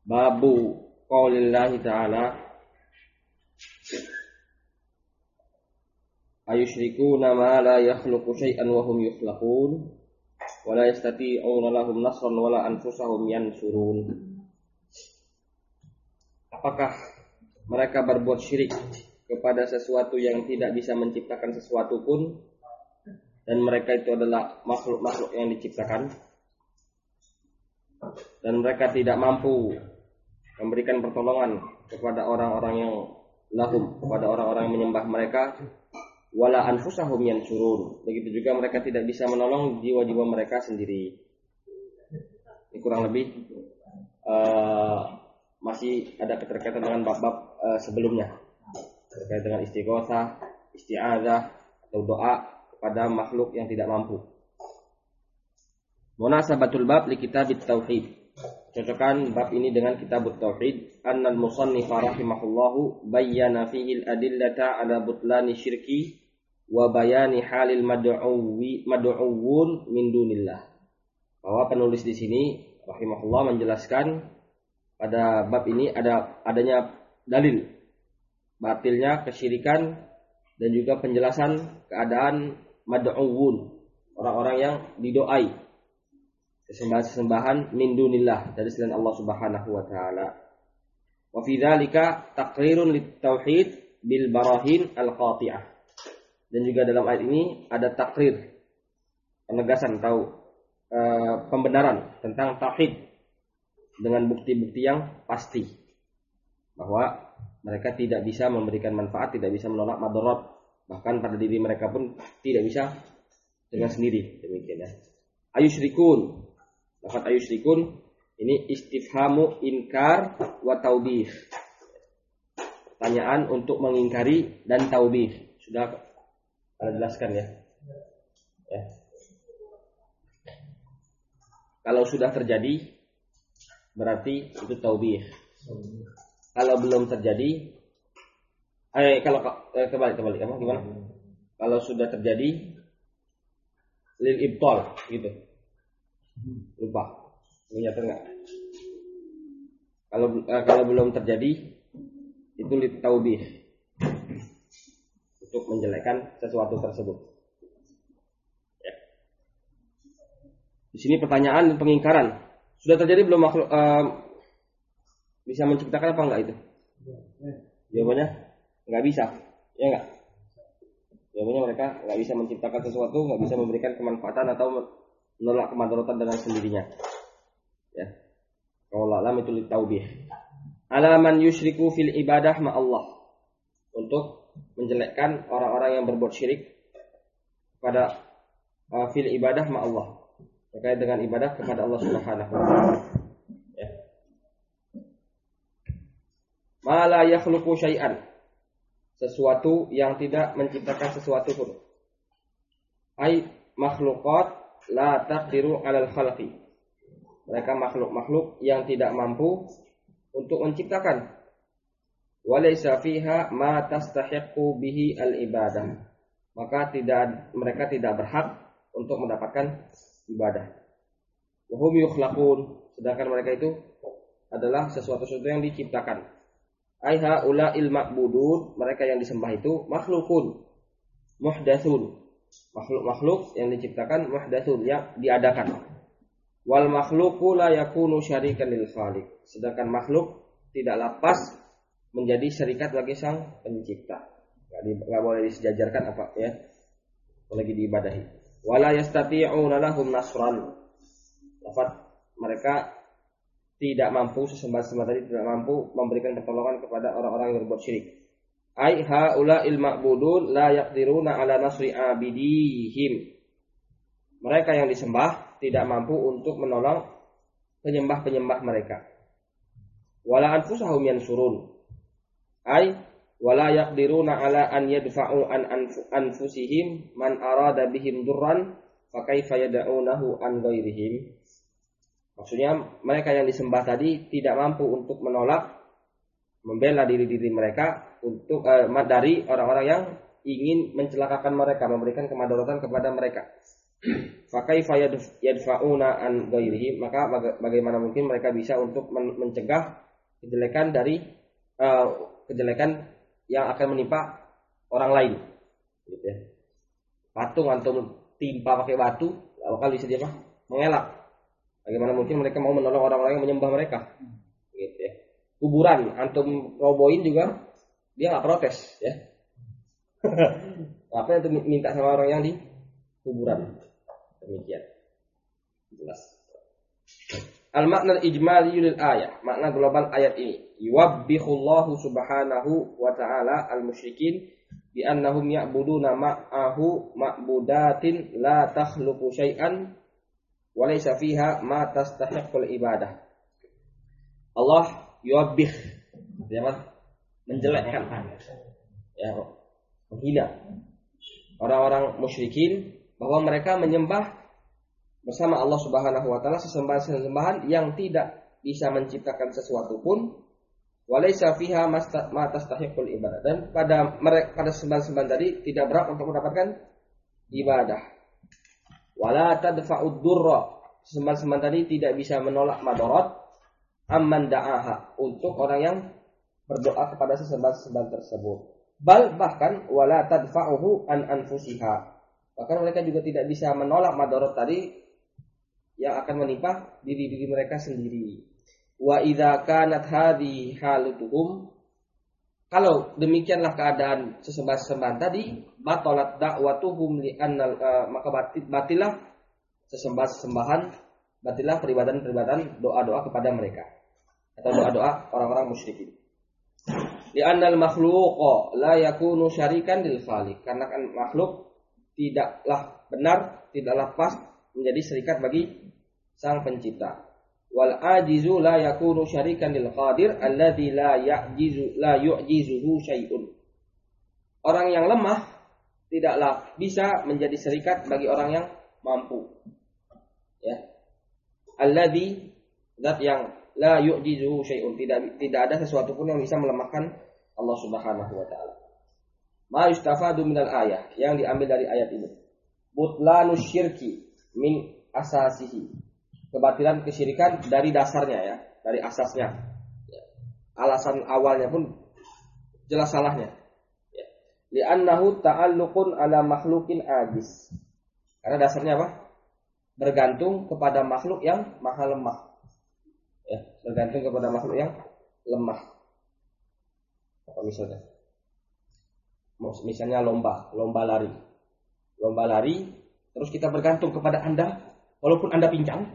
Babu qaulillahi ta'ala ayusyrikuna ma la yakhluqu syai'an wa hum yukhlaqun wa la yastati'una lahum nasran wa la anfusahum yansurun. Apakah mereka berbuat syirik kepada sesuatu yang tidak bisa menciptakan sesuatu pun, dan mereka itu adalah makhluk-makhluk yang diciptakan, dan mereka tidak mampu memberikan pertolongan kepada orang-orang yang lahum, kepada orang-orang yang menyembah mereka, wala anfusahum yansurun. Begitu juga mereka tidak bisa menolong jiwa-jiwa mereka sendiri. Ini kurang lebih masih ada keterkaitan dengan bab-bab sebelumnya, terkait dengan istighosah, isti'adzah atau doa kepada makhluk yang tidak mampu. Munasabatul bab li kitabit tauhid. Cocokan bab ini dengan kitabut tauhid. Annal musannif rahimahullahu bayyana fihi al-adillata ala butlani syirki wa bayani halil mad'uwun min dunillah. Bahwa penulis di sini rahimahullah menjelaskan pada bab ini adanya dalil batilnya kesyirikan dan juga penjelasan keadaan mad'uwun, orang-orang yang didoai, sesembahan-sesembahan min dunillah, dari selain Allah Subhanahu wa taala. Wa fi dzalika taqrirun lit tauhid bil barahin al qati'ah. Dan juga dalam ayat ini ada takrir, penegasan atau pembenaran tentang tauhid dengan bukti-bukti yang pasti bahwa mereka tidak bisa memberikan manfaat, tidak bisa menolak madarat, bahkan pada diri mereka pun tidak bisa dengan sendiri. Demikian ya. Ayusyrikun. Lafaz ayusyrikun ini istifhamu inkar wa taubih. Pertanyaan untuk mengingkari dan taubih. Sudah saya jelaskan ya. Kalau sudah terjadi berarti itu taubih. Kalau belum terjadi, kembali gimana? Kalau sudah terjadi lil ibtal gitu. Lupa. Ingat enggak? Kalau belum terjadi itu lit taubih. Untuk menjelekkan sesuatu tersebut. Ya. Di sini pertanyaan dan pengingkaran. Sudah terjadi belum makhluk bisa menciptakan apa enggak itu? Jawabannya enggak bisa. Ya enggak? Jawabannya mereka enggak bisa menciptakan sesuatu, enggak bisa memberikan kemanfaatan atau menolak kemadaratan dengan sendirinya. Ya. Kalau alam itu litaubih. Alaman yusyriku fil ibadah ma Allah. Untuk menjelekkan orang-orang yang berbuat syirik pada fil ibadah ma Allah. Terkait dengan ibadah kepada Allah Subhanahu wa taala. Ya. Ma la yakhluqu syai'an. Sesuatu yang tidak menciptakan sesuatu pun. Ai makhluqat la taqdiru 'alal khalqi. Mereka makhluk-makhluk yang tidak mampu untuk menciptakan. Walaysa fiha ma tastahiqqu bihi al-ibadah. Maka mereka tidak berhak untuk mendapatkan ibadah. Wa hum yukhlaqun, sedangkan mereka itu adalah sesuatu yang diciptakan. Ai haula'il ma'budun, mereka yang disembah itu makhlukun, muhdatsun. Makhluk-makhluk yang diciptakan, muhdatsun, yang diadakan. Wal makhluqu la yakunu syarikan lil khaliq. Sedangkan makhluk tidak lepas menjadi syarikat bagi sang pencipta. Enggak boleh disejajarkan apa ya, apalagi diibadahi. Wala yastati'una lahum nasran. Lafaz mereka tidak mampu, sesembah-sembah tadi tidak mampu memberikan pertolongan kepada orang-orang yang berbuat syirik. Ai haula'il ma'budun la yaqdiruna ala nasri abidihim. Mereka yang disembah tidak mampu untuk menolong penyembah-penyembah mereka. Wala anfusahum yansurun. Ai wala yaqdiruna ala an yadfa'u an anfusihim man arada bihim durran fa kaifa yad'unahu an ghairihim. Maksudnya mereka yang disembah tadi tidak mampu untuk menolak, membela diri-diri mereka untuk dari orang-orang yang ingin mencelakakan mereka, memberikan kemadaratan kepada mereka. Fakaifa yadfa'una an ghairihi, maka bagaimana mungkin mereka bisa untuk mencegah kejelekan dari kejelekan yang akan menimpa orang lain, gitu ya. Patung antum timpa pakai batu, gak bakal bisa dia mengelak. Bagaimana mungkin mereka mau menolong orang-orang yang menyembah mereka, gitu ya. Kuburan antum robohin juga dia nggak protes, ya. Apa itu minta sama orang yang di kuburan, demikian. Jelas. Al-makna al-ijmali lil ayat, makna global ayat ini. Yuwabbihullahu subhanahu wa ta'ala al-musyrikin bi annahum ya'buduna ma'ahu ma'budatin la takhluqu syai'an wa laysa fiha ma tastahiqqul ibadah. Allah yuwabbih, artinya menjelekkan, ya, menghina orang-orang musyrikin bahwa mereka menyembah bersama Allah Subhanahu wa taala sesembahan-sesembahan yang tidak bisa menciptakan sesuatu pun, walaysa fiha ma tastahiqul ibadah, dan pada sembahan-sembahan tadi tidak berhak untuk mendapatkan ibadah. Wala tadfa'ud durra, sembahan-sembahan tadi tidak bisa menolak madarat amman da'aha, untuk orang yang berdoa kepada sesembahan-sembahan tersebut. Bahkan wala tadfa'uhu an anfusiha, bahkan mereka juga tidak bisa menolak madarat tadi yang akan menimpa diri mereka sendiri. Wa idza kanat hadhi halutuhum, kalau demikianlah keadaan sesembahan-sesembahan tadi, batalat da'watuhum li annal, maka batilah sesembahan-sesembahan, batilah peribadahan doa-doa kepada mereka atau doa-doa orang-orang musyrikin. Li annal makhluqa la yakunu syarikan lil khaliq, karena kan makhluk tidaklah benar, tidaklah pas menjadi serikat bagi sang pencipta. Wal ajizu la yakunu syarikan lil qadir alladzi la yu'jizuhu syai'un. Orang yang lemah tidaklah bisa menjadi serikat bagi orang yang mampu. Ya. Alladzi, zat yang la yu'jizuhu syai'un, tidak ada sesuatu pun yang bisa melemahkan Allah Subhanahu wa taala. Ma yustafadu minal ayah, yang diambil dari ayat ini. Butlanus syirki min asasihi, kebatilan kesyirikan dari dasarnya, ya, dari asasnya. Ya. Alasan awalnya pun jelas salahnya. Ya. Li'annahu ta'alluqun ala makhlukin ajis. Karena dasarnya apa? Bergantung kepada makhluk yang maha lemah. Ya, bergantung kepada makhluk yang lemah. Apa misalnya? Misalnya lomba lari. Lomba lari, terus kita bergantung kepada Anda walaupun Anda pincang.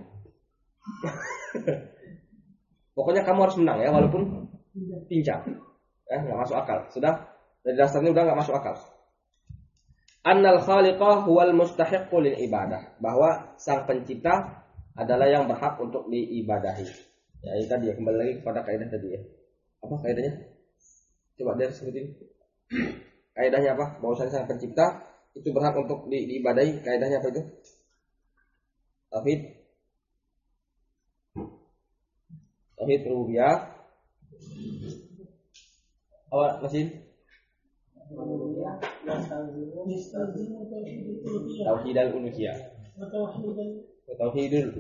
Pokoknya kamu harus menang, ya, walaupun pincang. Ya, enggak masuk akal. Sudah dari dasarnya udah enggak masuk akal. Annal khaliqa huwal mustahiqqu lil ibadah, bahwa sang pencipta adalah yang berhak untuk diibadahi. Ya, ini tadi ya, kembali lagi kepada kaidah tadi, ya. Apa kaidahnya? Coba dia sebutin. Kaidahnya apa? Bahwasanya sang pencipta itu berhak untuk diibadahi. Kaidahnya apa itu? Tauhid rububiyah. Apa masih? Tauhid al-uluhiyah. Tauhidul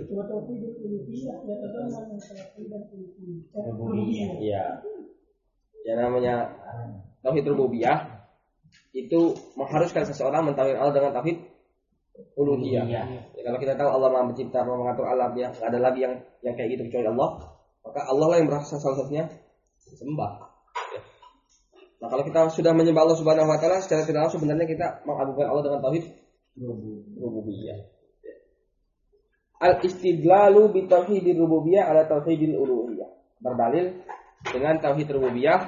rububiyah. Iya. Yang namanya tauhid rububiyah itu mengharuskan seseorang mentauhid Allah dengan tauhid uluhiyah. Ya, kalau kita tahu Allah Maha Pencipta, Maha mengatur alam, ya, enggak ada lagi yang kayak gitu kecuali Allah, maka Allah lah yang berhak salah-satunya disembah. Ya. Nah, kalau kita sudah menyembah Allah Subhanahu wa taala, secara tidak langsung sebenarnya kita mengagungkan Allah dengan tauhid rububiyah. Ya. Al-istidlalu bi tauhidir rububiyah ala tauhidil uluhiyah. Berdalil dengan tauhid rububiyah,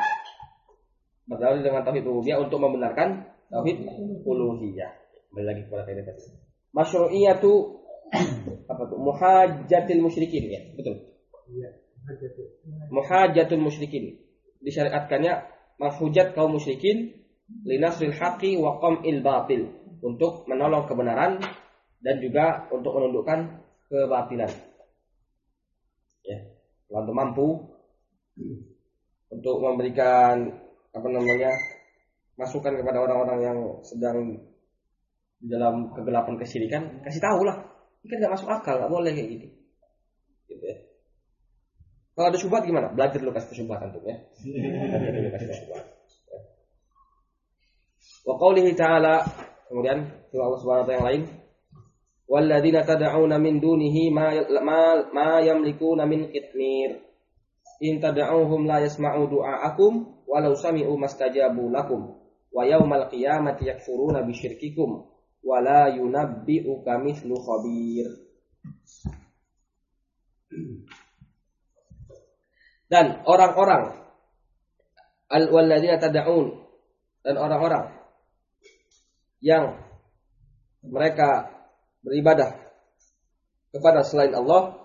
untuk membenarkan tauhid uluhiyah. Kembali lagi kepada kaidah tadi. Masyru'iyatu apa tuh? Muhajjatil musyrikin, ya, betul. Iya, muhajjatul musyrikin. Disyariatkannya menghujat kaum musyrikin linasril haqqi wa qam'il batil, untuk menolong kebenaran dan juga untuk menundukkan kebatilan. Ya, kalau mampu untuk memberikan masukan kepada orang-orang yang sedang di dalam kegelapan kesyirikan, kasih tahu lah. Ini kan nggak masuk akal, nggak boleh kayak gitu. Gitu ya. Kalau ada syubhat gimana? Belajar dulu kasih syubhat antum ya. Belajar dulu kasih syubhat. Ya. Wa qaulihi ta'ala, kemudian firman Allah Subhanahu wa taala yang lain, walladzina tad'una min dunihi ma yamlikuna min qitmir in tad'uhum la yasma'u du'aakum walau sami'u mastajabu lakum wa yaumal qiyamati yakfuruna bisyirkikum wa la yunabbi'uka mithlu khabir. Dan orang-orang walladzina tad'un, dan orang-orang yang mereka beribadah kepada selain Allah,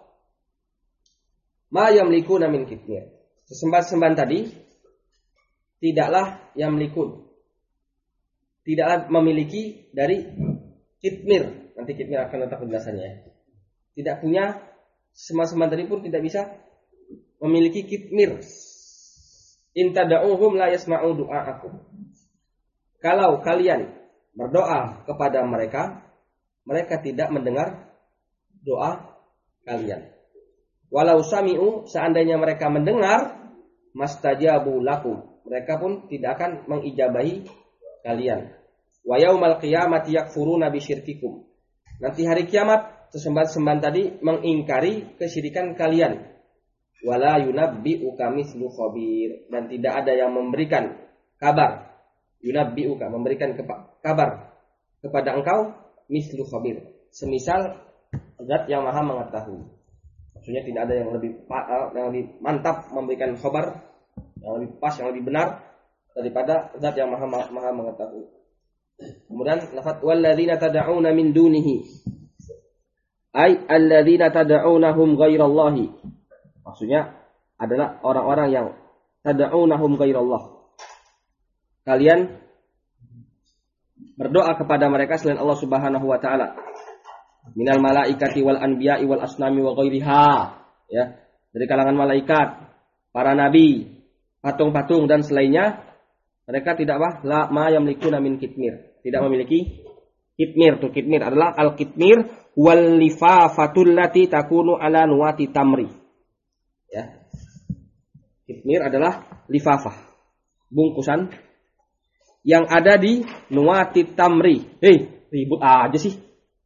ma yamlikuna min qitmir. Sesembahan-sembahan tadi tidaklah yamlikun, tidaklah memiliki dari qitmir. Nanti qitmir akan letak penjelasannya. Tidak punya, sembahan-sembahan tadi pun tidak bisa memiliki qitmir. In tad'uhum la yasma'u du'aakum. Kalau kalian berdoa kepada mereka, mereka tidak mendengar doa kalian. Walau sami'u, seandainya mereka mendengar, mastajabu lakum, mereka pun tidak akan mengijabahi kalian. Wa yaumal qiyamati yakfuruna bisyirkikum. Nanti hari kiamat, sesembahan-sembahan tadi mengingkari kesyirikan kalian. Wala yunabbi'uka mithlu khabir, dan tidak ada yang memberikan kabar. Yunabbi'uka, memberikan kabar kepada engkau, mithlu khabir, semisal zat yang maha mengetahui. Maksudnya tidak ada yang lebih mantap memberikan khabar, yang lebih pas, yang lebih benar daripada zat yang maha mengetahui. Kemudian lafaz walladzina tad'una min dunihi, ay alladzina tad'unahum ghairallahi. Maksudnya adalah orang-orang yang tad'unahum ghairallah. Kalian berdoa kepada mereka selain Allah Subhanahu wa taala. Minal malaikati wal anbiya'i wal asnami wa ghairiha, ya, dari kalangan malaikat, para nabi, patung-patung dan selainnya, mereka tidak ma yamlikuna min qitmir, tidak memiliki qitmir. Tuh qitmir adalah al-qitmir wal lifafatul lati takunu ala nuwati tamri. Ya. Qitmir adalah lifafah, bungkusan yang ada di nuwati tamri. Ribut aja sih.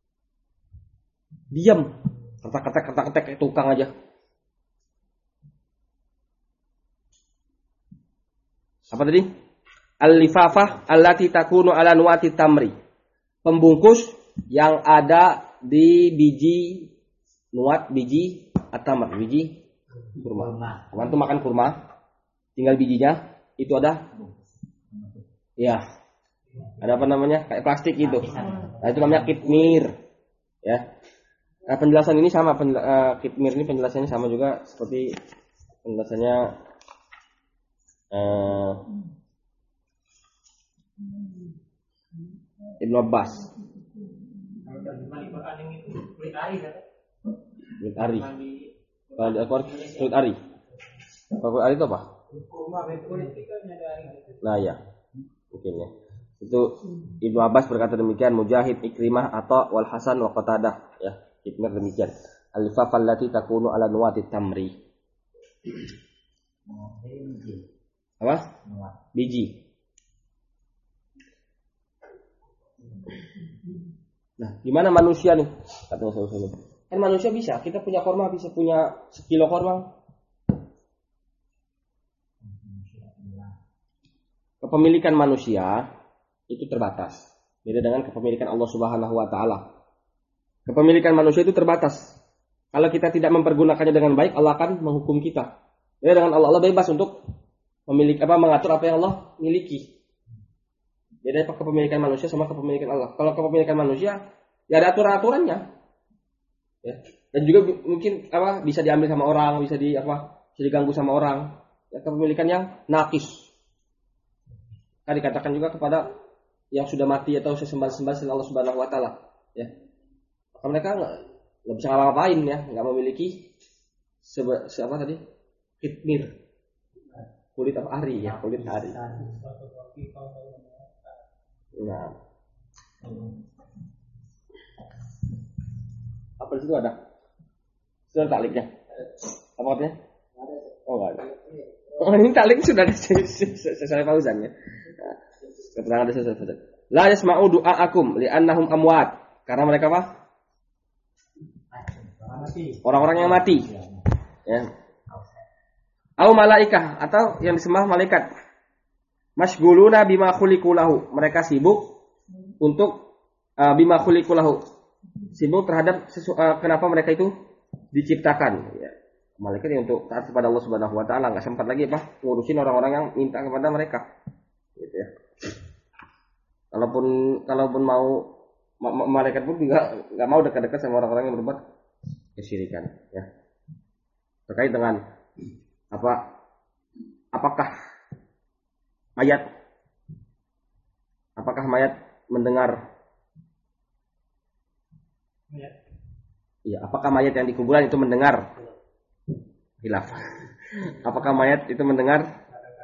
Diam. Ketak-ketak kayak tukang aja. Apa tadi? Al-lifafah allati takunu ala nuwati tamri. Pembungkus yang ada di biji nuwat, biji atamar, biji kurma. Kawan tuh makan kurma, tinggal bijinya itu ada. Ya. Ada apa namanya? Kayak plastik gitu. Nah, itu namanya qitmir. Ya. Nah, penjelasan ini sama, qitmir ini penjelasannya sama juga seperti penjelasannya Ibnu Abbas. Kulit ari. Kalau di Al-Qur'an kulit ari. Kulit ari itu apa? Nah ya, mungkin ya. Itu Ibnu Abbas berkata demikian, Mujahid, Ikrimah, Atha, wal Hasan wa Qatadah, ya. Qitmir demikian. Al-lifafah allati takunu ala nuwati tamri. Apa? Biji. Nah, gimana manusia nih? Katanya saya. Kan manusia bisa, kita punya korma, bisa punya sekilo korma. Kepemilikan manusia itu terbatas. Beda dengan kepemilikan Allah Subhanahu wa taala. Kepemilikan manusia itu terbatas. Kalau kita tidak mempergunakannya dengan baik, Allah akan menghukum kita. Beda dengan Allah bebas untuk mengatur apa yang Allah miliki. Beda kepemilikan manusia sama kepemilikan Allah. Kalau kepemilikan manusia, ya ada aturan-aturannya. Ya. Dan juga mungkin bisa diambil sama orang, bisa diganggu sama orang. Ya, kepemilikan yang naqis. Kan dikatakan juga kepada yang sudah mati atau sesembah-sembah selain Allah Subhanahu wa taala, ya. Maka mereka enggak bisa ngapa-ngapain, ya, enggak memiliki apa tadi? Qitmir. Kulit apa ari, ya, kulit ari. Nah. Apa di situ ada? Sudah takliknya. Apa artinya? Oh enggak ada. Oh ini taklik sudah sesuai pausannya. Keterangan ada sesuai. La yasma'u du'aakum li'annahum amwat. Karena mereka apa? Orang-orang yang mati. Ya. Au malaikah atau yang disembah malaikat. Masghuluna bima khuliqu lahu. Mereka sibuk untuk bima khuliqu lahu. Sibuk terhadap kenapa mereka itu diciptakan. Ya. Malaikat yang untuk taat kepada Allah Subhanahu wa taala, enggak sempat lagi apa ngurusin orang-orang yang minta kepada mereka. Gitu ya. Kalaupun mau malaikat pun enggak mau dekat-dekat sama orang-orang yang berbuat kesyirikan, ya. Terkait dengan apakah mayat mendengar? Iya, apakah mayat yang di kuburan itu mendengar? Hilaf. Apakah mayat itu mendengar?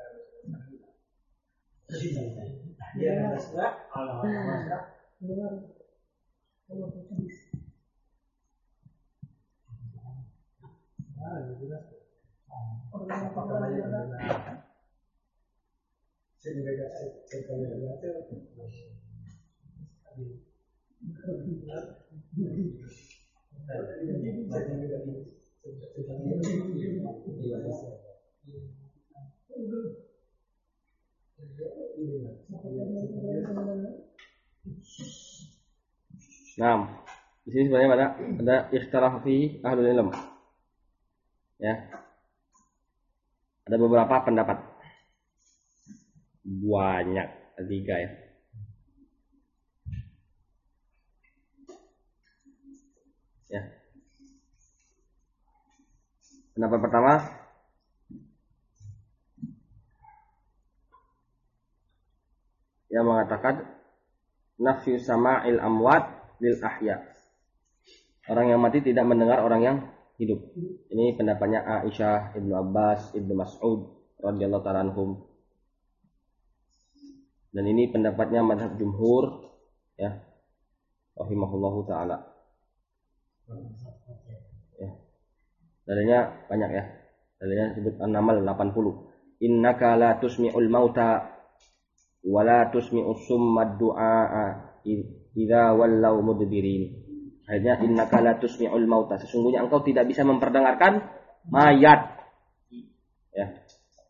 Nah, di sini sebenarnya ada ikhtilaf fi ahlul ilm. Ya. Ada beberapa pendapat. Banyak, 3 ya. Ya. Pendapat pertama, yang mengatakan nafyu sama'il amwat lil ahya. Orang yang mati tidak mendengar orang yang hidup. Ini pendapatnya Aisyah, Ibnu Abbas, Ibnu Mas'ud radhiyallahu ta'ala anhum. Dan ini pendapatnya mazhab jumhur, ya. Rahimahullahu ta'ala. Ya. Dalilnya banyak ya. Dalilnya disebut An-Naml 80. Innaka la tusmi'ul mauta wa la tusmi'us summad du'a idza wallau mudbirin. Akhirnya innaka la tusmi'ul mauta. Sesungguhnya engkau tidak bisa memperdengarkan mayat. Ya.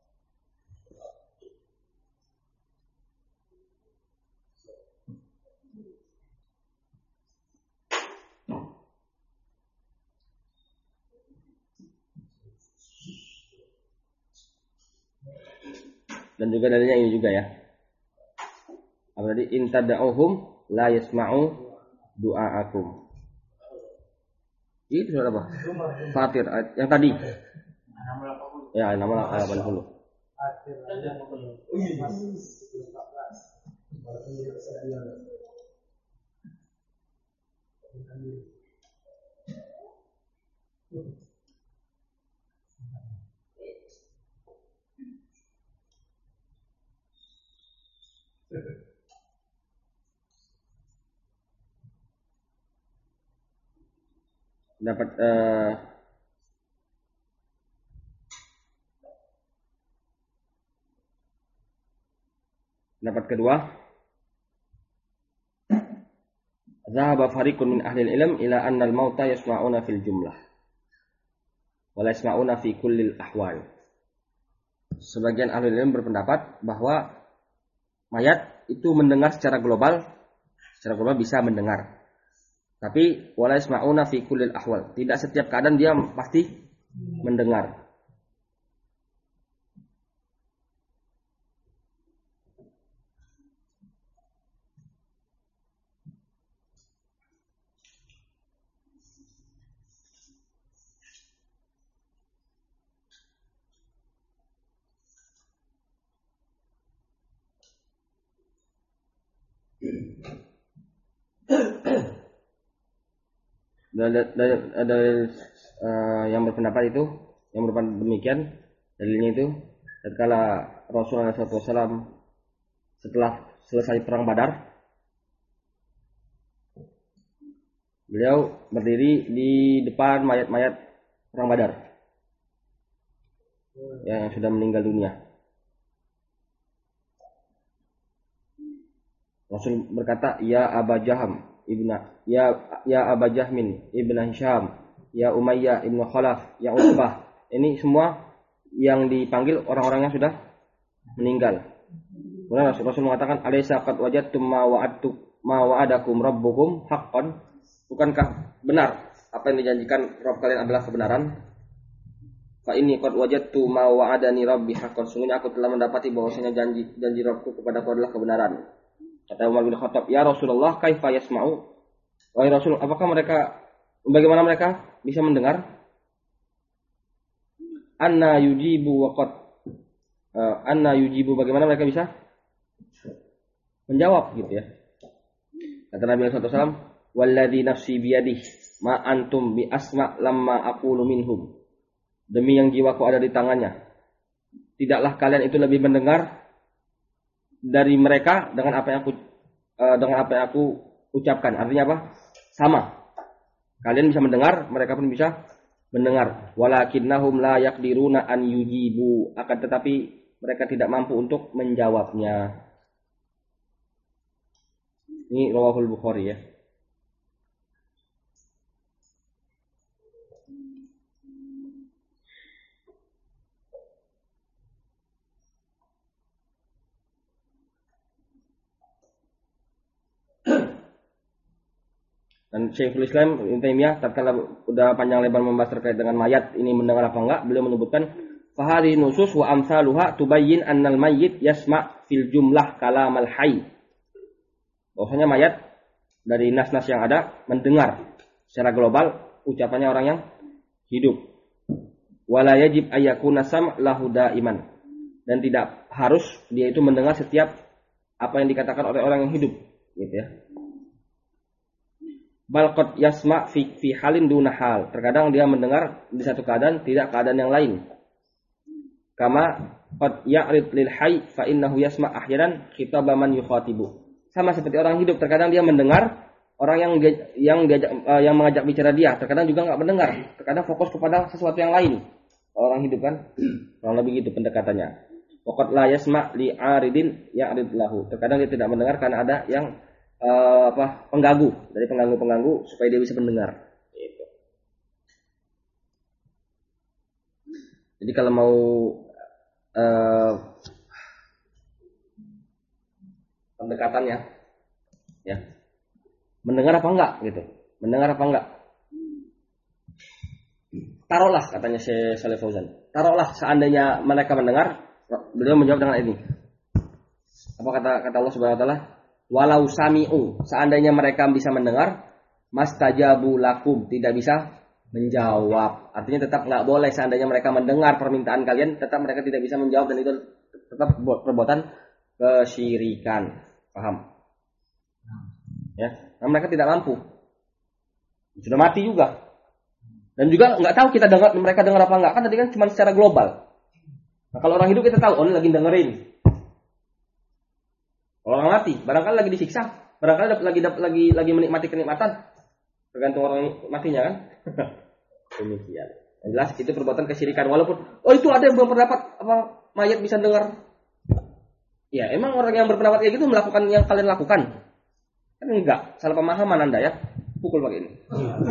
Dan juga dalilnya ini juga ya. Apa tadi? In tad'uhum la yasma'u du'aakum. Itu sudah apa? Fatir yang tadi. Ya, nama 80. Dapat kedua, zahaba fariqun min ahli ilm ila anna al-mauta yasma'una fil jumlah wa la yasma'una fi kullil ahwal. Sebagian ahli ilm berpendapat bahwa mayat itu mendengar secara global bisa mendengar. Tapi wa la yasma'una fi kullil ahwal. Tidak setiap keadaan dia pasti mendengar. Ada yang berpendapat itu, yang berpendapat demikian, dalilnya itu tatkala Rasulullah SAW setelah selesai perang Badar, Beliau berdiri di depan mayat-mayat perang Badar yang sudah meninggal dunia. Rasul berkata, ya Aba Jaham ya Aba Jahmin ibna Hisham, ya Umayyah ibnu Khalaf, ya Utbah. Ini semua yang dipanggil orang-orang yang sudah meninggal. Kemudian Rasul mengatakan, alaysa qad wajadtum ma wa'adakum rabbukum haqqan. Bukankah benar apa yang dijanjikan Rabb kalian adalah kebenaran? Fa inni qad wajadtu ma wa'adani rabbi haqqan. Sungguhnya aku telah mendapati bahwasanya janji Rabbku kepadaku adalah kebenaran. Kata Umar bin Khattab, ya Rasulullah, kaifa yasma'u? Wahai Rasul, bagaimana mereka bisa mendengar? Anna yujibu bagaimana mereka bisa menjawab gitu ya. Kata Nabi sallallahu alaihi wasallam, walladzi nafsi biyadihi ma antum bi asma lamma aqulu minhum. Demi yang jiwaku ada di tangannya, tidaklah kalian itu lebih mendengar dari mereka dengan apa yang aku ucapkan. Artinya apa? Sama. Kalian bisa mendengar, mereka pun bisa mendengar. Walakinnahum la yaqdiruna an yujibu. Akan tetapi mereka tidak mampu untuk menjawabnya. Ini rawahul Bukhari ya. Dan Syekhul Islam Ibnu Taimiyah tatkala udah panjang lebar membahas terkait dengan mayat ini mendengar apa enggak, beliau menyebutkan fahari nusus wa amsaluha tubayyin annal mayyit yasma' fil jumlah kalamal hayy. Bahwasanya mayat dari nas-nas yang ada mendengar secara global ucapannya orang yang hidup. Wala yajib ayyakuna sam' lahu daiman. Dan tidak harus dia itu mendengar setiap apa yang dikatakan oleh orang yang hidup, gitu ya. Bal qad yasma' fi halin duna hal. Terkadang dia mendengar di satu keadaan, tidak keadaan yang lain. Kama qad ya'rid lil hayy fa innahu yasma' ahyanan khitaba man yukhatibu. Sama seperti orang hidup, terkadang dia mendengar orang yang mengajak bicara dia, terkadang juga enggak mendengar, terkadang fokus kepada sesuatu yang lain. Orang hidup kan, kurang lebih gitu pendekatannya. Waqad la yasma' li 'aridin ya'rid lahu. Terkadang dia tidak mendengar karena ada yang pengganggu, dari pengganggu supaya dia bisa mendengar gitu. Jadi kalau mau pendekatannya ya, mendengar apa enggak gitu, mendengar apa enggak, taruhlah katanya Syekh Shalih Fauzan, taruhlah seandainya mereka mendengar, beliau menjawab dengan ini, apa kata Allah Subhanahu wa taala, walau sami'u, seandainya mereka bisa mendengar, mastajabu lakum, tidak bisa menjawab. Artinya tetap nggak boleh seandainya mereka mendengar permintaan kalian, tetap mereka tidak bisa menjawab, dan itu tetap perbuatan kesyirikan. Paham? Ya, nah, mereka tidak mampu, sudah mati juga, dan juga nggak tahu kita mereka dengar apa enggak, kan tadi kan cuma secara global. Nah, kalau orang hidup kita tahu, oh ini lagi dengerin. Kalau orang mati, barangkali lagi disiksa, barangkali lagi menikmati kenikmatan, tergantung orang matinya kan. Demikian. Yang jelas itu perbuatan kesyirikan, walaupun itu ada yang berpendapat mayat bisa dengar. Ya, emang orang yang berpendapat kayak gitu melakukan yang kalian lakukan? Kan enggak, salah pemahaman Anda ya. Pukul pakai ini.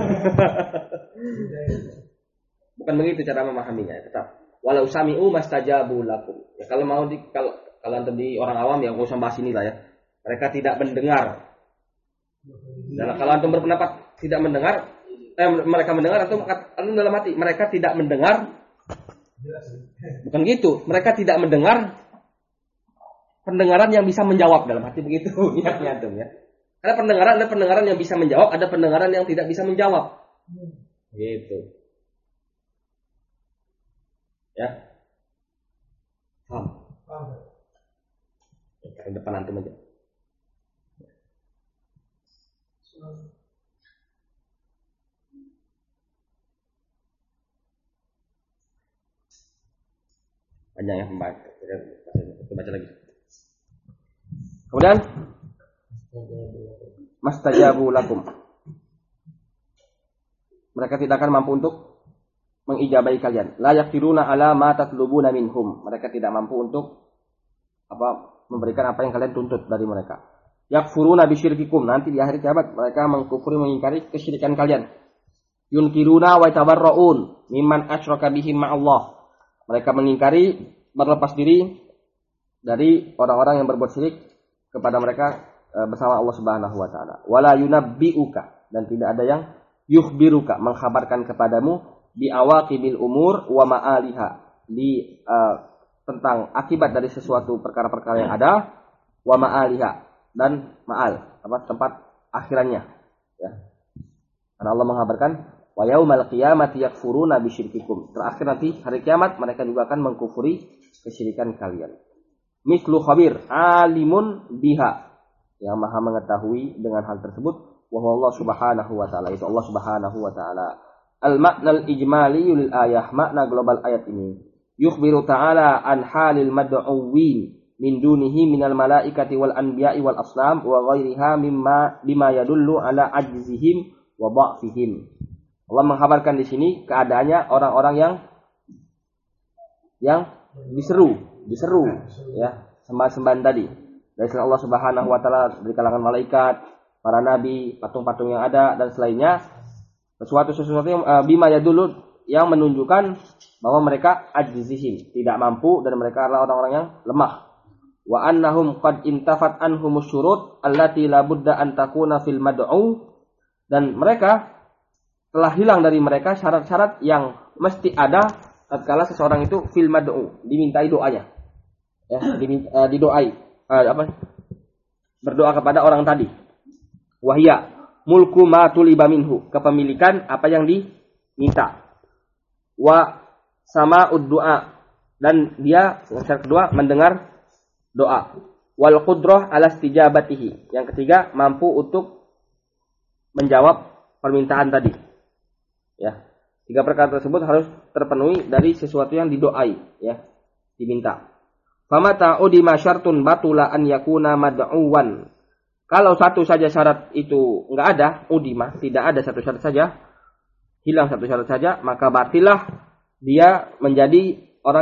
Bukan begitu cara memahaminya, tetap. Walau sami'u mastajabu lakum. Ya kalau mau kalau tadi orang awam ya, nggak usah bahas inilah ya. Mereka tidak mendengar. Dan kalau antum berpendapat tidak mendengar, mereka mendengar atau dalam hati mereka tidak mendengar. Bukan gitu. Mereka tidak mendengar pendengaran yang bisa menjawab, dalam hati begitu niatnya antum ya. Ada pendengaran yang bisa menjawab, ada pendengaran yang tidak bisa menjawab. Gitu. Ya. Paham? Ke depan antum aja. Banyak yang membaca. Kita baca lagi. Kemudian mastajabu lakum. mereka tidak akan mampu untuk mengijabahi kalian. La yaqdiruna ala ma tatlubuna minhum. Mereka tidak mampu untuk memberikan apa yang kalian tuntut dari mereka. Yakfuruna bisyirkikum. Nanti di akhir kiamat mereka mengkufuri, mengingkari kesyirikan kalian. Yunkiruna wa tabarraun mimman asyraka bihi ma'allah. Mereka mengingkari, berlepas diri dari orang-orang yang berbuat syirik kepada mereka bersama Allah Subhanahu wa taala. Wala yunabbi'uka, dan tidak ada yang yukhbiruka, mengkhabarkan kepadamu bi awaqibil umur wa ma'aliha, tentang akibat dari sesuatu perkara-perkara yang ada, wa ma'aliha, dan ma'al, tempat akhirannya, ya. Karena Allah mengabarkan wa yaumal qiyamati yakfuruna bisyirkikum. Terakhir nanti hari kiamat mereka juga akan mengkufuri kesyirikan kalian. Mislu khabir alimun biha, yang maha mengetahui dengan hal tersebut, wa huwa Allah Subhanahu wa taala, itu Allah Subhanahu wa taala. Al-makna al-ijmali lil ayah, makna global ayat ini, yukhbiru ta'ala an halil mad'uwin min dunihi minal malaikati wal anbiya'i wal asnam wa ghairiha bima yadullu ala ajzihim wa dha'fihim. Allah mengkhabarkan di sini keadaannya orang-orang yang diseru ya, sembah-sembahan tadi dari selain Allah Subhanahu wa taala, dari kalangan malaikat, para nabi, patung-patung yang ada dan selainnya, sesuatu yang bima yadullu, yang menunjukkan bahwa mereka ajzihim, tidak mampu, dan mereka adalah orang-orang yang lemah. Wa annahum qad intafat anhumus syurut allati la budda an takuna fil mad'u, dan mereka telah hilang dari mereka syarat-syarat yang mesti ada tatkala seseorang itu fil mad'u, dimintai doanya, ya, didoai, berdoa kepada orang tadi. Wahia mulku ma tuliba minhu, kepemilikan apa yang diminta. Wa sama uddu'a, dan dia yang kedua mendengar doa. Wal qudrah ala istijabatihi, yang ketiga mampu untuk menjawab permintaan tadi. Ya, tiga perkara tersebut harus terpenuhi dari sesuatu yang didoai, ya, diminta. Famata udima syartun batula an yakuna mad'uwan. Kalau satu saja syarat itu enggak ada, udima, tidak ada satu syarat saja, hilang satu syarat saja, maka batilah dia menjadi orang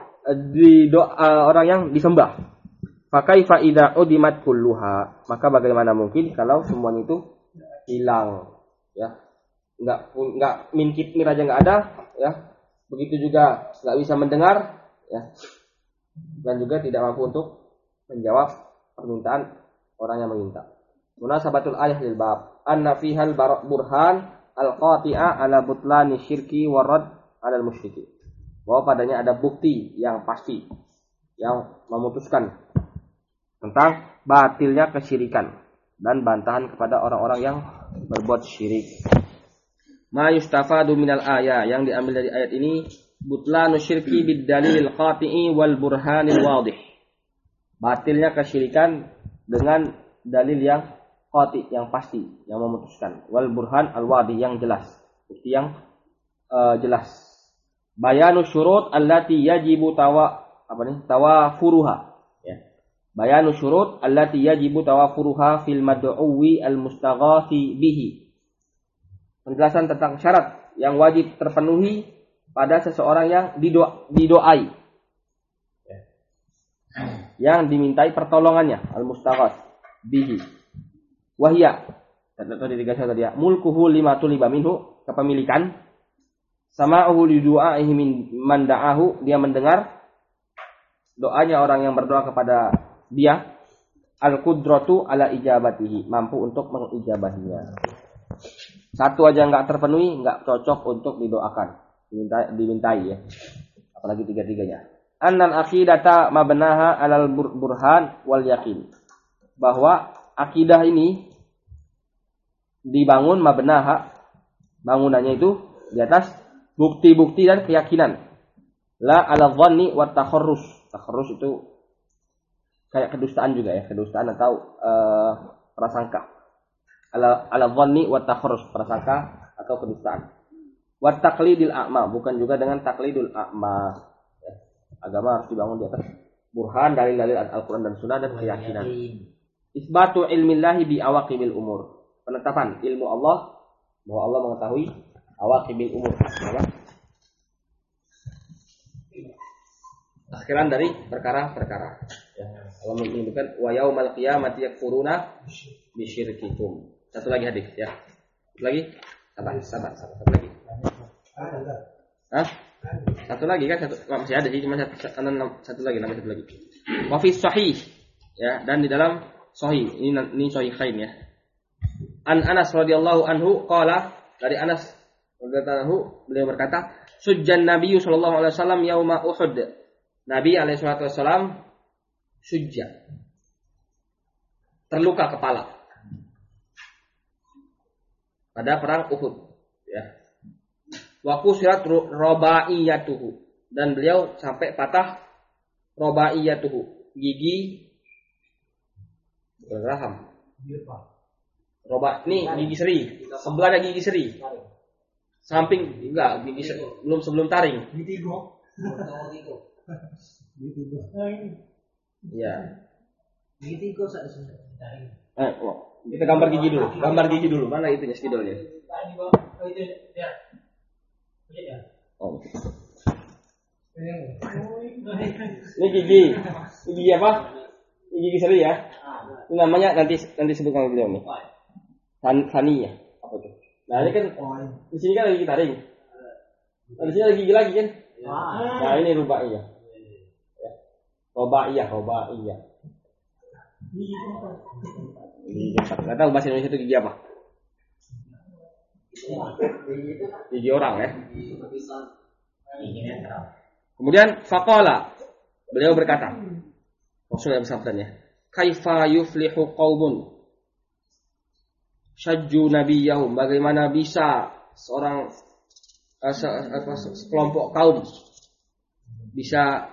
yang disembah. Fakaifa idza udimat kulluha, maka bagaimana mungkin kalau semuanya itu hilang, ya. Enggak min aja enggak ada, ya. Begitu juga enggak bisa mendengar, ya. Dan juga tidak mampu untuk menjawab permintaan orang yang meminta. Munasabatul ayat lil bab anna fihal burhan al-qati'a ala butlani syirki wa rad 'ala al-musyriki. Bahwa padanya ada bukti yang pasti yang memutuskan tentang batilnya kesyirikan dan bantahan kepada orang-orang yang berbuat syirik. Ma yustafadu minal ayat, yang diambil dari ayat ini, butlanu syirki bid dalil qati'i wal burhanil wadih. Batilnya kesyirikan dengan dalil yang qati, yang pasti, yang memutuskan. Wal burhan al wadi, yang jelas, bukti yang jelas. Bayanu syurut allati yajibu tawafuruha, ya. Bayanu syurut allati yajibu tawafuruha fil mad'uwi al mustaghathi bihi. Penjelasan tentang syarat yang wajib terpenuhi pada seseorang yang didoai, ya, yang dimintai pertolongannya, al mustaghath bihi. Wahia, tadi digasih tadi ya, mulkuhu lima tuliba minhu, kepemilikan, sama'uhu lidu'aihi man da'ahu, dia mendengar doanya orang yang berdoa kepada dia, al-qudratu ala ijabatihi, mampu untuk mengijabahinya. Satu aja enggak terpenuhi, enggak cocok untuk didoakan, dimintai, ya. Apalagi tiga-tiganya. Annal aqidata mabnaha alal burhan wal yakin. Bahwa akidah ini dibangun mabnaha, bangunannya itu di atas bukti-bukti dan keyakinan. La ala dhanni wa takharrus. Takharrus itu kayak kedustaan juga, ya, kedustaan atau prasangka. Ala dhanni wa takharrus, prasangka atau kedustaan. Wa taqlidil a'ma, bukan juga dengan taqlidul a'ma. Ya. Agama harus dibangun di atas burhan, dalil-dalil Al-Qur'an dan Sunnah, dan keyakinan. Isbatu ilmillahi bi awaqibil umur. Penetapan ilmu Allah, bahwa Allah mengetahui awaqibil umur. Apa? Akhiran dari perkara-perkara. Ya. Allah menyebutkan wa yaumal qiyamati yakfuruna bisyirkikum. Satu lagi hadis ya. Satu lagi. Sabar. Satu lagi. Hah? Satu lagi kan masih ada sih cuma satu lagi. Wa fi sahih ya, dan di dalam sahih. Ini sahihain ya. An Anas radhiyallahu anhu qala, dari Anas radhiyallahu anhu beliau berkata, sujjan Nabi sallallahu alaihi wasallam yauma Uhud. Nabi alaihi wasallam sujja, terluka kepala pada perang Uhud ya. Wa kusirat robaiyatuhu, dan beliau sampai patah robaiyatuhu, gigi raham. Roba ini gigi seri, sebelah ada gigi seri. Samping enggak, gigi belum sebelum taring. Iya. Kita gambar gigi dulu. Mana itunya spidolnya? Oh. Ini gigi apa? Gigi seri ya. Itu namanya nanti sebutkan beliau nih. Fani ya. Apa tuh? Nah ini kan di sini kan lagi taring. Nah, di sini lagi gigi lagi kan? Nah ini rubaiyah. Robaiyah. Nggak tahu bahasa Indonesia itu gigi apa? Gigi orang ya. Kemudian faqala, beliau berkata, Rasulullah bersabdanya, kaifa yuflihu qaumun syajju nabiyahum, bagaimana bisa sekelompok kaum bisa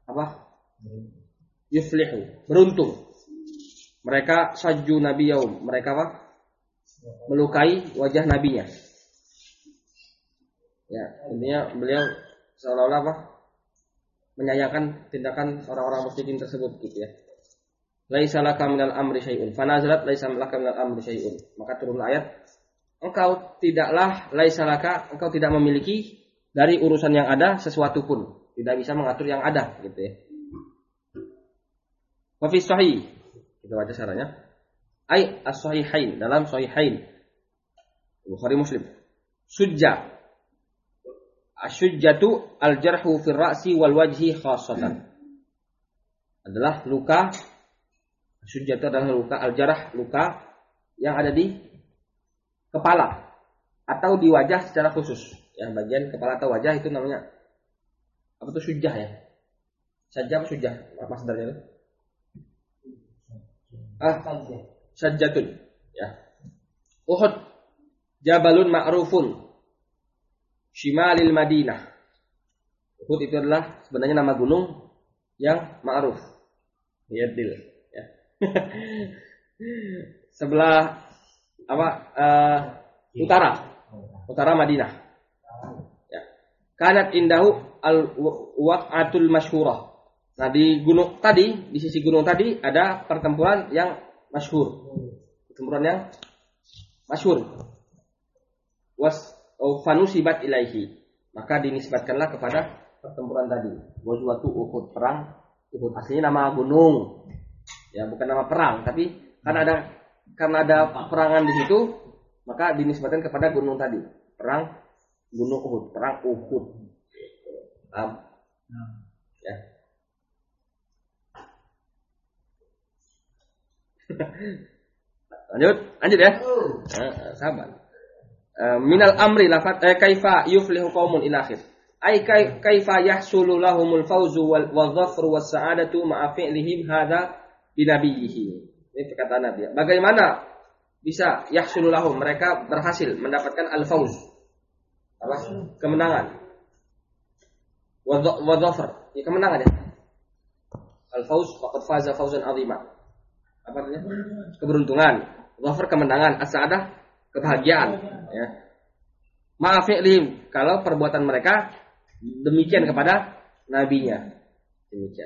yuflihu, beruntung. Mereka syajju nabiyahum, mereka melukai wajah nabinya. Ya, intinya beliau seolah-olah menyayangkan tindakan orang-orang musyrikin tersebut gitu ya. Laisa laka minal amri syai'un. Fanazalat laisa laka minal amri syai'un. Maka turun ayat, engkau tidak memiliki dari urusan yang ada sesuatu pun. Tidak bisa mengatur yang ada gitu ya. Wa fi sahih, kita baca caranya. Ai as-sahihain, dalam sahihain Bukhari Muslim. Sujja. Asyujjatu al-jarhu fil ra'si wal wajhi khassatan. Adalah luka. Asyujjatu adalah luka, al-jarh luka yang ada di kepala atau di wajah secara khusus. Yang bagian kepala atau wajah itu namanya apa tuh, sujjah ya? Sajjah apa sujjah? Apa sebenarnya itu? Sajjatun ya. Uhud jabalun ma'rufun shimalil Madinah. Uhud itu adalah sebenarnya nama gunung yang ma'ruf. Yadil ya. Sebelah utara Madinah. Ya. Kanat indahu al-waq'atul masyhurah. Nah, di sisi gunung tadi ada pertempuran yang masyhur. Pertempuran yang masyhur. Fanusibat ilaihi. Maka dinisbatkanlah kepada pertempuran tadi. Ghazwatu Uhud, perang Uhud. Aslinya nama gunung. Ya, bukan nama perang, tapi karena ada peperangan di situ, maka dinisbatkan kepada gunung tadi. Perang Gunung Uhud, perang Uhud. Ya. Lanjut ya. Sabar. Minal amri lafat kaifa yuflihu qaumun ila akhir. Ai kaifa yahsulu lahumul fawzu wal dhafru was sa'adatu ma'a fi'lihim hadza binabiyhi. Ini perkataan Nabi. Bagaimana bisa yahsulu lahum, mereka berhasil mendapatkan al-fawz. Apa? Kemenangan. Wa dhafr, ya kemenangan ya. Al-fawz faqad faza fawzan 'azima. Apa artinya? Keberuntungan. Dhafr kemenangan, as-sa'adah kebahagiaan ya. Ma'afi'lihim, kalau perbuatan mereka demikian kepada nabinya. Demikian.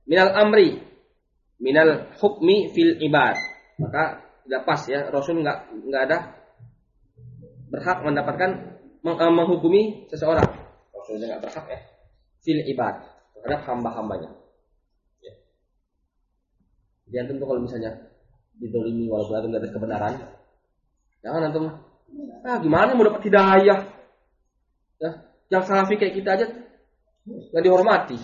Minal hukmi fil ibad. Maka tidak pas ya, Rasul enggak ada berhak mendapatkan menghukumi seseorang. Rasulnya enggak berhak ya. Fil ibad terhadap hamba-hambanya. Ya. Jadi antum tuh kalau misalnya didolimi walaupun antum ada kebenaran, jangan antum gimana mau dapat hidayah? Ya, yang salafi kayak kita aja nggak dihormati.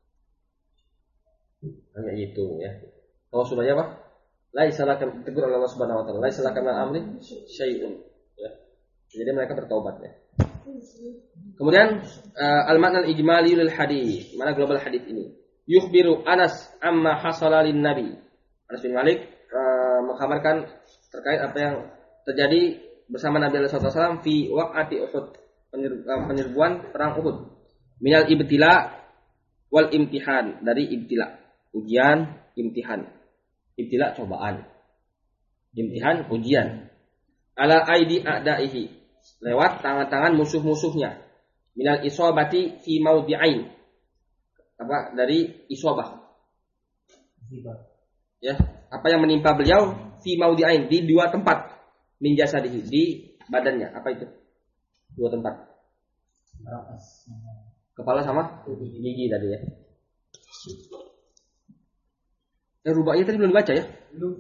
Hanya itu ya. Kalau sudah ya Pak, laisa laka tegur Allah Subhanahu wa taala, laisa laka min amri syai'un. Ya. Jadi mereka bertaubat ya. Kemudian al-makna al-ijmali lil hadis. Mana global hadis ini? Yukhbiru Anas amma hasala lin Nabi. Anas bin Malik mengkabarkan terkait apa yang terjadi bersama Nabi sallallahu alaihi wasallam fi waqati Uhud, penyerbuan perang Uhud. Minal ibtila wal imtihan, dari ibtila, ujian, imtihan. Ibtila cobaan. Imtihan ujian. Ala aidi a'daihi, lewat tangan-tangan musuh-musuhnya. Minal isobati fi maudhi'ain, apa dari isobah. Ya, apa yang menimpa beliau fi maudhi'ain, di dua tempat. Min jasadihi, di badannya. Apa itu? Dua tempat. Kepala sama gigi tadi ya. Ruba'iyah tadi belum dibaca ya? Belum.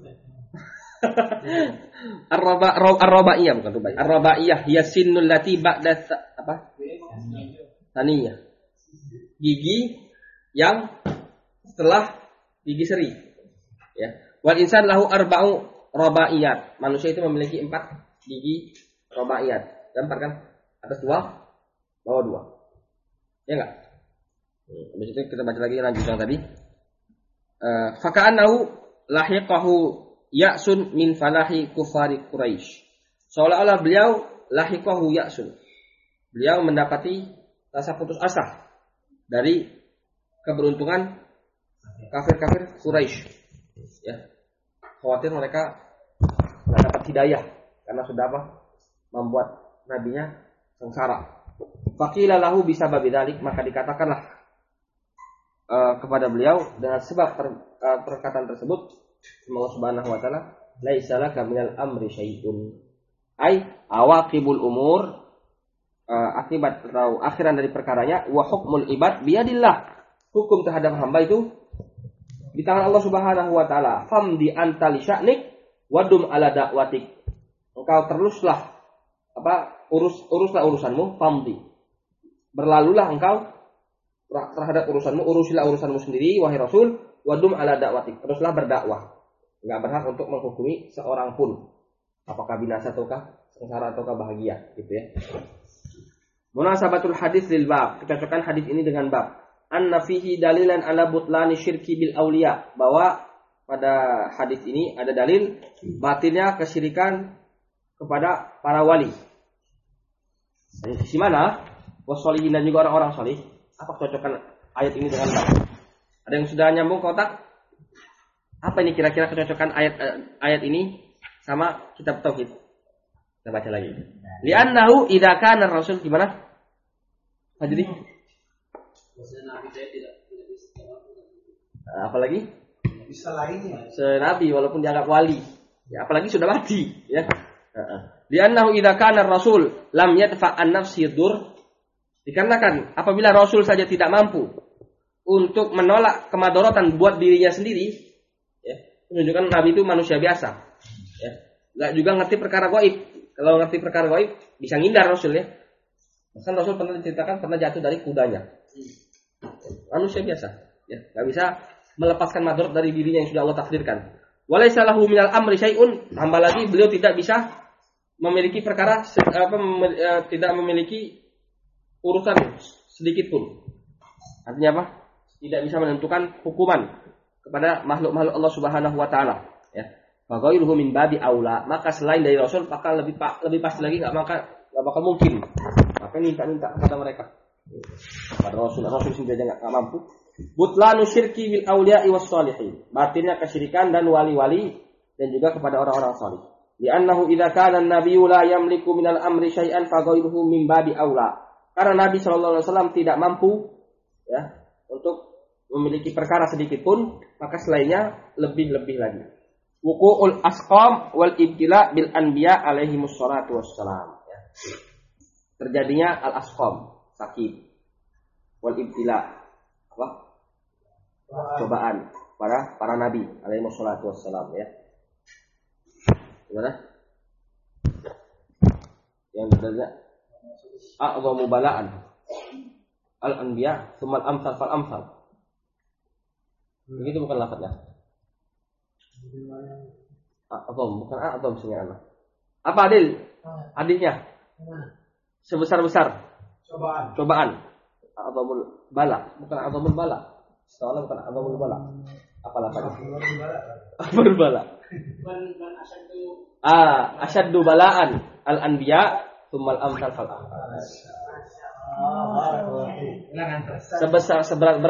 Ar-Rabaiyah bukan rubai. Ar-Rabaiyah hiya sinnul lati ba'da apa? Taniyah. Gigi yang setelah gigi seri. Ya. Wal insan lahu arba'u rabaiyat. Manusia itu memiliki 4 gigi rabaiyat. 4 kan? Atas 2, bawah 2. Ya enggak? Habis itu kita baca lagi lanjut yang tadi. Faka'annahu lahiqahu ya'sun min falahi kufari Quraisy. Seolah-olah beliau lahiqahu ya'sun. Beliau mendapati rasa putus asa dari keberuntungan kafir-kafir Quraisy. Ya. Khawatir mereka enggak dapat hidayah karena sudah apa? Membuat nabinya sengsara. Faqila lahu bisababi dzalik, maka dikatakanlah kepada beliau dengan sebab perkataan tersebut, Allah Subhanahu wa taala, laisa laka minal amri syai'un. Ai awaqibul umur, akibat atau akhiran dari perkaranya, wa hukmul ibad biyadillah. Hukum terhadap hamba itu di tangan Allah Subhanahu wa taala. Famdi anta li sya'nik wadum ala da'watik. Engkau teruslah uruslah urusanmu, famdi. Berlalulah engkau terhadap urusanmu, urusilah urusanmu sendiri wahai Rasul, wadum ala da'watik, teruslah berdakwah. Enggak berhak untuk menghukumi seorang pun apakah binasa ataukah sengsara ataukah bahagia, gitu ya. Munasabatul hadis lil bab, kecocokan hadis ini dengan bab. Anna fihi dalilan ala butlani syirki bil auliya, bahwa pada hadis ini ada dalil batilnya kesyirikan kepada para wali. Dari sisi mana? Wassolihin dan juga orang-orang salih. Apa kecocokan ayat ini dengan bab? Ada yang sudah nyambung ke otak? Apa ini kira-kira kecocokan ayat ini sama kitab tauhid? Kita baca lagi. Li'annahu idza kana rasul gimana? Jadi Nabi saya tidak bisa apalagi? Bisa lainnya. Senabi walaupun dianggap wali. Ya, apalagi sudah mati, ya. Li'annahu idza kana rasul lam yadfa an nafsi dur. Dikarenakan apabila Rasul saja tidak mampu untuk menolak kemadorotan buat dirinya sendiri, ya, menunjukkan Nabi itu manusia biasa, ya, nggak juga ngerti perkara gaib. Kalau ngerti perkara gaib bisa ngindar Rasul, ya. Bahkan Rasul pernah diceritakan pernah jatuh dari kudanya, manusia biasa, ya, nggak bisa melepaskan madorot dari dirinya yang sudah Allah takdirkan. Walaysa lahu minal amri syai'un, tambah lagi beliau tidak bisa memiliki perkara tidak memiliki urusan sedikit pun. Artinya apa? Tidak bisa menentukan hukuman kepada makhluk-makhluk Allah Subhanahu wa taala, ya. Faghairuhu min babi aula, maka selain dari Rasul maka lebih pasti lagi enggak bakal mungkin. Maka minta kepada mereka. Kepada Rasul sendiri aja enggak mampu. Butlanu syirki bil auliya'i was shalihin. Batinnya kesyirikan dan wali-wali dan juga kepada orang-orang salih. Li'annahu idza kana an-nabiyyu la yamliku minal amri syai'an faghairuhu min babi aula. Karena Nabi SAW tidak mampu, ya, untuk memiliki perkara sedikit pun, maka selainnya lebih-lebih lagi. Wuqu'ul asqam wal ibtila bil anbiya alaihi wassalatu wassalam. Ya. terjadinya al-asqam, sakit, wal ibtila, apa? Cobaan para nabi alaihi wassalatu wassalam ya. Gimana? Yang bedanya a'dhamu bala'an al-anbiya tsumma al-amsal fal amsal. Begitu bukan lafadznya. Bukan sebenarnya. Apa adil? Adilnya sebesar-besar cobaan. A'dhamul bala, bukan a'dhamul bala. Soalnya bukan a'dhamul bala. Apa lafadznya? Akbar bala. Asyaddu bala'an al-anbiya tsumma al-amsal fal amsal. Seberat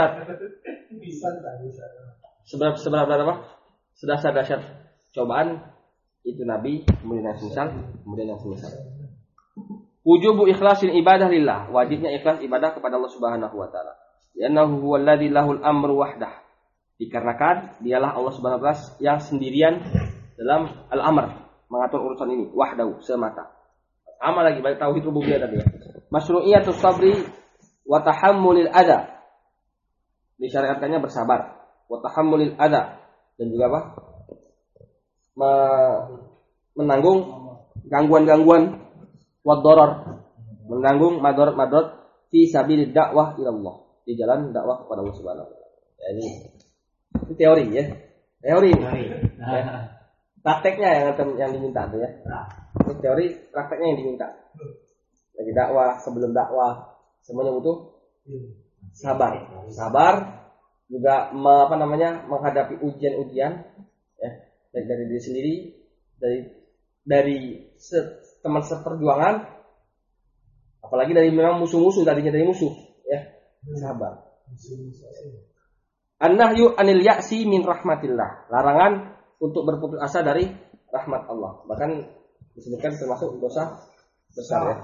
apa? Sedasar cobaan itu nabi, kemudian yang semisal. Wujubu ikhlasil ibadah lillah, wajibnya ikhlas ibadah kepada Allah Subhanahu wa taala. Li'annahu huwallazi lahul amru wahdah. Dikarenakan dialah Allah Subhanahu wa taala yang sendirian dalam al-amr, mengatur urusan ini wahdahu semata. Sama lagi balik tauhid rububiyah tadi ya. Masyru'iyatus sabri wa tahammulil adza. Disyariatkannya bersabar, wa tahammulil adza, dan juga apa? Menanggung gangguan-gangguan wa darar, menanggung madarat fi sabilid dakwah ila Allah, di jalan dakwah kepada Allah Subhanahu wa taala. Ya, ini teori ya. Teori. Ya. Prakteknya yang diminta tuh ya. Ini teori, prakteknya yang diminta. Lagi dakwah, sebelum dakwah, semuanya butuh sabar. Sabar juga menghadapi ujian-ujian ya, baik dari diri sendiri, dari teman seperjuangan, apalagi dari memang musuh-musuh, tadinya dari musuh ya. Sabar. An-nahyu anil ya'si min rahmatillah. Larangan untuk berputus asa dari rahmat Allah. Bahkan disebutkan termasuk dosa besar ya.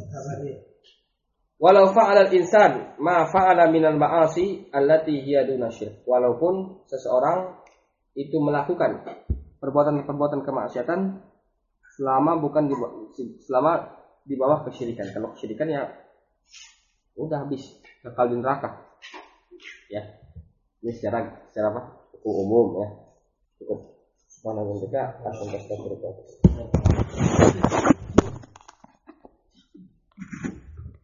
Walau fa'ala al-insan ma fa'ala minal ma'asi allati hiya duna syirk. Walaupun seseorang itu melakukan perbuatan kemaksiatan selama di bawah kesyirikan. Kalau kesyirikan ya udah habis, kekal di neraka. Ya. Ini secara apa? Umum ya. Cukup. Mana yang kita akan